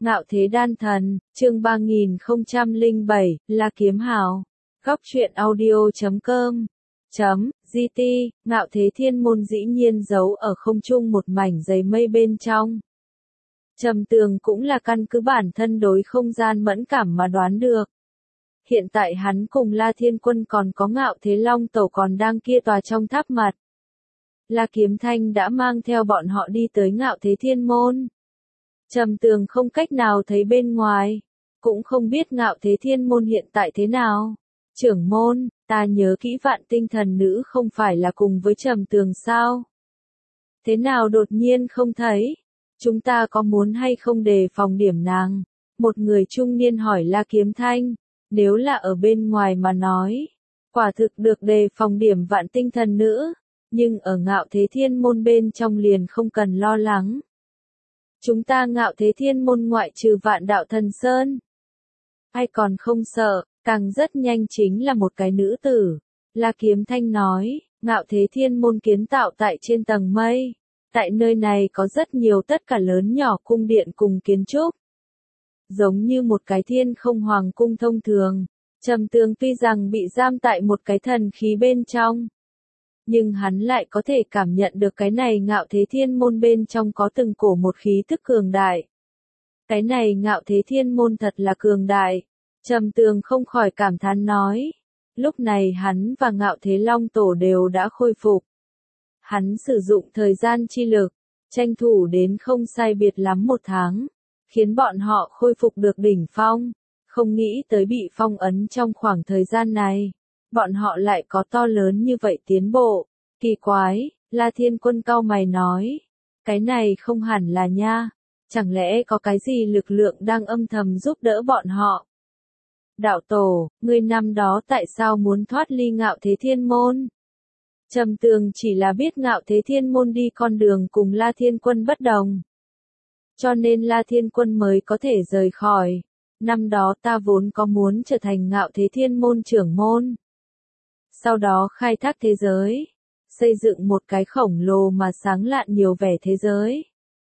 Ngạo Thế Đan Thần, chương 3007, La Kiếm Hào. Góc truyện audio.com GT, Ngạo Thế Thiên Môn dĩ nhiên giấu ở không trung một mảnh dày mây bên trong. Trầm Tường cũng là căn cứ bản thân đối không gian mẫn cảm mà đoán được. Hiện tại hắn cùng La Thiên Quân còn có Ngạo Thế Long Tổ còn đang kia tòa trong tháp mặt. La Kiếm Thanh đã mang theo bọn họ đi tới Ngạo Thế Thiên Môn. Trầm Tường không cách nào thấy bên ngoài, cũng không biết Ngạo Thế Thiên Môn hiện tại thế nào. Trưởng môn, ta nhớ kỹ Vạn Tinh Thần Nữ không phải là cùng với Trầm Tường sao? Thế nào đột nhiên không thấy? Chúng ta có muốn hay không đề phòng điểm nàng? Một người trung niên hỏi La Kiếm Thanh, nếu là ở bên ngoài mà nói, quả thực được đề phòng điểm Vạn Tinh Thần Nữ, nhưng ở Ngạo Thế Thiên Môn bên trong liền không cần lo lắng. Chúng ta Ngạo Thế Thiên Môn ngoại trừ Vạn Đạo Thần Sơn, ai còn không sợ, càng rất nhanh chính là một cái nữ tử. La Kiếm Thanh nói, Ngạo Thế Thiên Môn kiến tạo tại trên tầng mây. Tại nơi này có rất nhiều tất cả lớn nhỏ cung điện cùng kiến trúc. Giống như một cái thiên không hoàng cung thông thường. Trầm Tường tuy rằng bị giam tại một cái thần khí bên trong, nhưng hắn lại có thể cảm nhận được cái này Ngạo Thế Thiên Môn bên trong có từng cổ một khí tức cường đại. Cái này Ngạo Thế Thiên Môn thật là cường đại. Trầm Tường không khỏi cảm thán nói. Lúc này hắn và Ngạo Thế Long Tổ đều đã khôi phục. Hắn sử dụng thời gian chi lực, tranh thủ đến không sai biệt lắm 1 tháng, khiến bọn họ khôi phục được đỉnh phong. Không nghĩ tới bị phong ấn trong khoảng thời gian này, bọn họ lại có to lớn như vậy tiến bộ. Kỳ quái, La Thiên Quân cau mày nói. Cái này không hẳn là nha, chẳng lẽ có cái gì lực lượng đang âm thầm giúp đỡ bọn họ? Đạo Tổ, ngươi năm đó tại sao muốn thoát ly Ngạo Thế Thiên Môn? Trầm Tường chỉ là biết Ngạo Thế Thiên Môn đi con đường cùng La Thiên Quân bất đồng, cho nên La Thiên Quân mới có thể rời khỏi. Năm đó ta vốn có muốn trở thành Ngạo Thế Thiên Môn trưởng môn, sau đó khai thác thế giới, xây dựng một cái khổng lồ mà sáng lạn nhiều vẻ thế giới.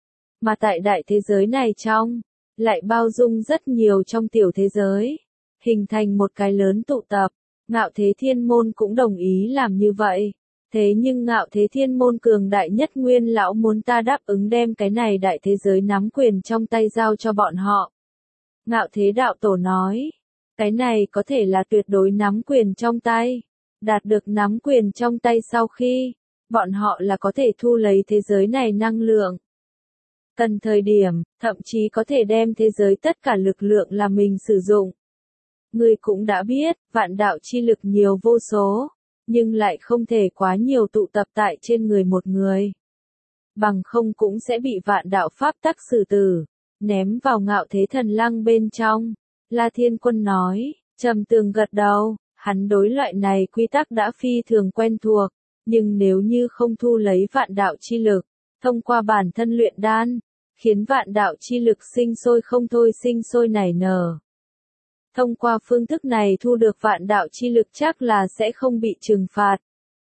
Mà tại đại thế giới này trong, lại bao dung rất nhiều trong tiểu thế giới, hình thành một cái lớn tụ tập. Ngạo Thế Thiên Môn cũng đồng ý làm như vậy. Thế nhưng Ngạo Thế Thiên Môn cường đại nhất Nguyên lão muốn ta đáp ứng đem cái này đại thế giới nắm quyền trong tay giao cho bọn họ. Ngạo Thế Đạo Tổ nói, cái này có thể là tuyệt đối nắm quyền trong tay. Đạt được nắm quyền trong tay sau khi, bọn họ là có thể thu lấy thế giới này năng lượng. Cần thời điểm, thậm chí có thể đem thế giới tất cả lực lượng là mình sử dụng. Ngươi cũng đã biết, vạn đạo chi lực nhiều vô số, nhưng lại không thể quá nhiều tụ tập tại trên người một người. Bằng không cũng sẽ bị vạn đạo pháp tắc xử tử, ném vào Ngạo Thế Thần Lăng bên trong. La Thiên Quân nói, Trầm Tường gật đầu, hắn đối loại này quy tắc đã phi thường quen thuộc, nhưng nếu như không thu lấy vạn đạo chi lực, thông qua bản thân luyện đan, khiến vạn đạo chi lực sinh sôi không thôi sinh sôi nảy nở. Thông qua phương thức này thu được vạn đạo chi lực chắc là sẽ không bị trừng phạt.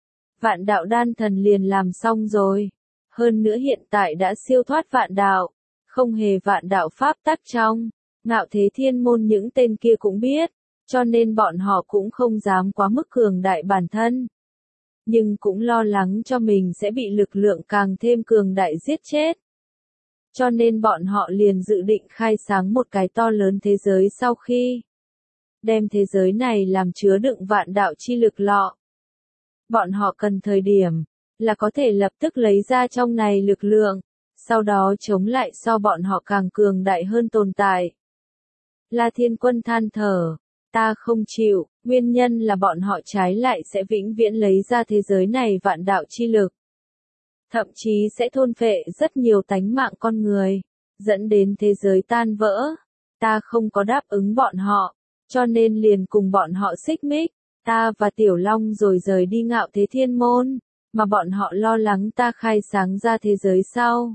Vạn đạo đan thần liền làm xong rồi. Hơn nữa hiện tại đã siêu thoát vạn đạo, không hề vạn đạo pháp tắc trong. Ngạo Thế Thiên Môn những tên kia cũng biết, cho nên bọn họ cũng không dám quá mức cường đại bản thân. Nhưng cũng lo lắng cho mình sẽ bị lực lượng càng thêm cường đại giết chết. Cho nên bọn họ liền dự định khai sáng một cái to lớn thế giới sau khi đem thế giới này làm chứa đựng vạn đạo chi lực lọ. Bọn họ cần thời điểm, là có thể lập tức lấy ra trong này lực lượng, sau đó chống lại so bọn họ càng cường đại hơn tồn tại. La Thiên Quân than thở, ta không chịu, nguyên nhân là bọn họ trái lại sẽ vĩnh viễn lấy ra thế giới này vạn đạo chi lực. Thậm chí sẽ thôn phệ rất nhiều tánh mạng con người, dẫn đến thế giới tan vỡ. Ta không có đáp ứng bọn họ, cho nên liền cùng bọn họ xích mích, ta và Tiểu Long rồi rời đi Ngạo Thế Thiên Môn, mà bọn họ lo lắng ta khai sáng ra thế giới sau.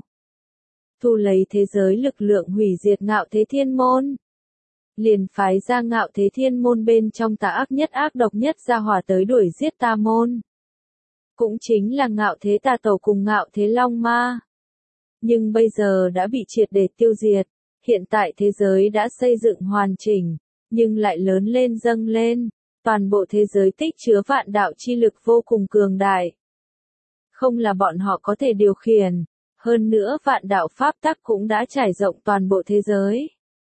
Thu lấy thế giới lực lượng hủy diệt Ngạo Thế Thiên Môn. Liền phái ra Ngạo Thế Thiên Môn bên trong tà ác nhất ác độc nhất ra hỏa tới đuổi giết ta môn. Cũng chính là Ngạo Thế Tà Tổ cùng Ngạo Thế Long Ma. Nhưng bây giờ đã bị triệt để tiêu diệt. Hiện tại thế giới đã xây dựng hoàn chỉnh, nhưng lại lớn lên dâng lên, toàn bộ thế giới tích chứa vạn đạo chi lực vô cùng cường đại. Không là bọn họ có thể điều khiển, hơn nữa vạn đạo pháp tắc cũng đã trải rộng toàn bộ thế giới.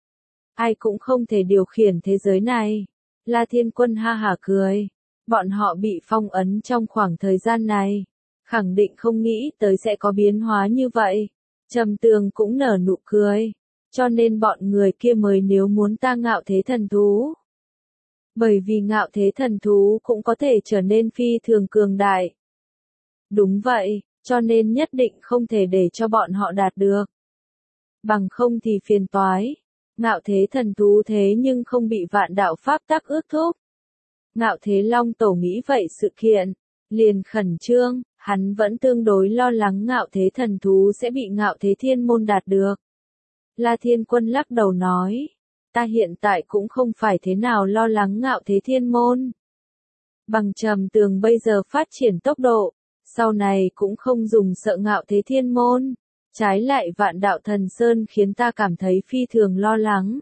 Ai cũng không thể điều khiển thế giới này. La Thiên Quân ha hả cười. Bọn họ bị phong ấn trong khoảng thời gian này. Khẳng định không nghĩ tới sẽ có biến hóa như vậy. Trầm Tường cũng nở nụ cười. Cho nên bọn người kia mới nếu muốn ta ngạo thế thần thú. Bởi vì ngạo thế thần thú cũng có thể trở nên phi thường cường đại. Đúng vậy, cho nên nhất định không thể để cho bọn họ đạt được. Bằng không thì phiền toái. Ngạo thế thần thú thế nhưng không bị vạn đạo pháp tắc ước thúc. Ngạo thế Long Tổ nghĩ vậy sự kiện, liền khẩn trương, hắn vẫn tương đối lo lắng ngạo thế thần thú sẽ bị ngạo thế thiên môn đạt được. La Thiên Quân lắc đầu nói, ta hiện tại cũng không phải thế nào lo lắng ngạo thế thiên môn. Bằng Trầm Tường bây giờ phát triển tốc độ, sau này cũng không dùng sợ ngạo thế thiên môn. Trái lại vạn đạo thần Sơn khiến ta cảm thấy phi thường lo lắng.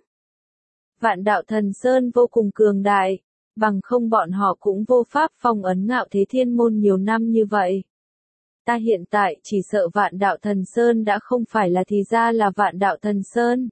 Vạn đạo thần Sơn vô cùng cường đại, bằng không bọn họ cũng vô pháp phong ấn ngạo thế thiên môn nhiều năm như vậy. Ta hiện tại chỉ sợ vạn đạo thần Sơn đã không phải là thì ra là vạn đạo thần Sơn.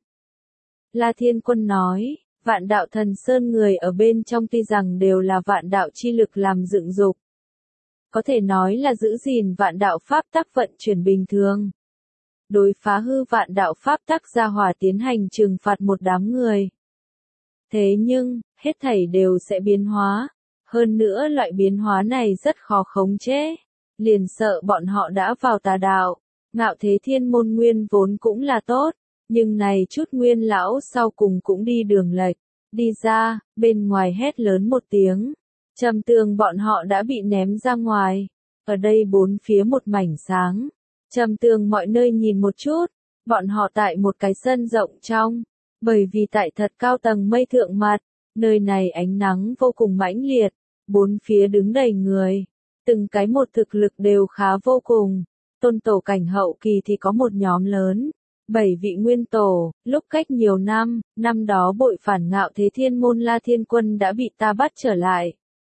La Thiên Quân nói, vạn đạo thần Sơn người ở bên trong tuy rằng đều là vạn đạo chi lực làm dựng dục. Có thể nói là giữ gìn vạn đạo pháp tắc vận chuyển bình thường. Đối phá hư vạn đạo pháp tắc gia hỏa tiến hành trừng phạt một đám người. Thế nhưng, hết thảy đều sẽ biến hóa. Hơn nữa loại biến hóa này rất khó khống chế. Liền sợ bọn họ đã vào tà đạo. Ngạo thế thiên môn nguyên vốn cũng là tốt. Nhưng này chút nguyên lão sau cùng cũng đi đường lệch. Đi ra, bên ngoài hét lớn một tiếng. Trầm Tường bọn họ đã bị ném ra ngoài. Ở đây bốn phía một mảnh sáng. Trầm Tường mọi nơi nhìn một chút, bọn họ tại một cái sân rộng trong, bởi vì tại thật cao tầng mây thượng mặt, nơi này ánh nắng vô cùng mãnh liệt, bốn phía đứng đầy người, từng cái một thực lực đều khá vô cùng, tôn tổ cảnh hậu kỳ thì có một nhóm lớn, 7 vị nguyên tổ, lúc cách nhiều năm, năm đó bội phản ngạo thế thiên môn La Thiên Quân đã bị ta bắt trở lại.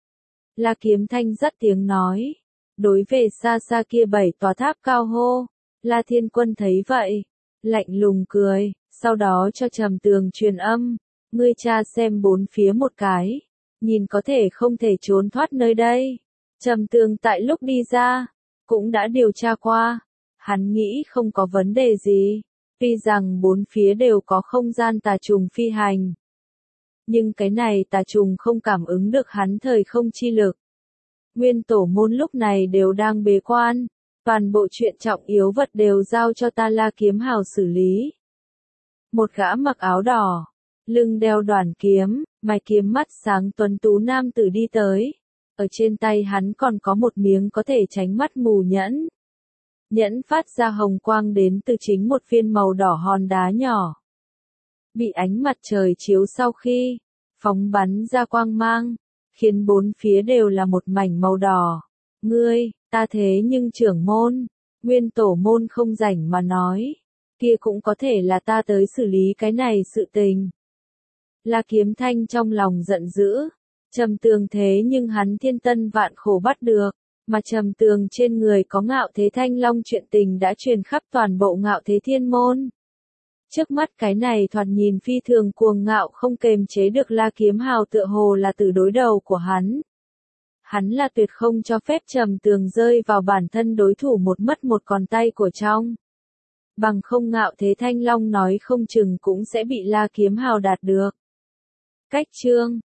La Kiếm Thanh dắt tiếng nói. Đối về xa xa kia 7 tòa tháp cao hô, La Thiên Quân thấy vậy, lạnh lùng cười, sau đó cho Trầm Tường truyền âm, ngươi tra xem bốn phía một cái, nhìn có thể không thể trốn thoát nơi đây. Trầm Tường tại lúc đi ra, cũng đã điều tra qua, hắn nghĩ không có vấn đề gì, tuy rằng bốn phía đều có không gian tà trùng phi hành. Nhưng cái này tà trùng không cảm ứng được hắn thời không chi lực. Nguyên tổ môn lúc này đều đang bế quan, toàn bộ chuyện trọng yếu vật đều giao cho ta La Kiếm Hào xử lý. Một gã mặc áo đỏ, lưng đeo đoàn kiếm, mày kiếm mắt sáng tuấn tú nam tử đi tới. Ở trên tay hắn còn có một miếng có thể tránh mắt mù nhẫn. Nhẫn phát ra hồng quang đến từ chính một viên màu đỏ hòn đá nhỏ. Bị ánh mặt trời chiếu sau khi phóng bắn ra quang mang, khiến bốn phía đều là một mảnh màu đỏ. Ngươi, ta thế nhưng trưởng môn, nguyên tổ môn không rảnh mà nói, kia cũng có thể là ta tới xử lý cái này sự tình. La Kiếm Thanh trong lòng giận dữ, Trầm Tường thế nhưng hắn thiên tân vạn khổ bắt được, mà Trầm Tường trên người có ngạo thế thanh long chuyện tình đã truyền khắp toàn bộ ngạo thế thiên môn. Trước mắt cái này thoạt nhìn phi thường cuồng ngạo không kềm chế được La Kiếm Hào tựa hồ là tử đối đầu của hắn. Hắn là tuyệt không cho phép Trầm Tường rơi vào bản thân đối thủ một mất một còn tay của trong. Bằng không ngạo thế thanh long nói không chừng cũng sẽ bị La Kiếm Hào đạt được. Cách chương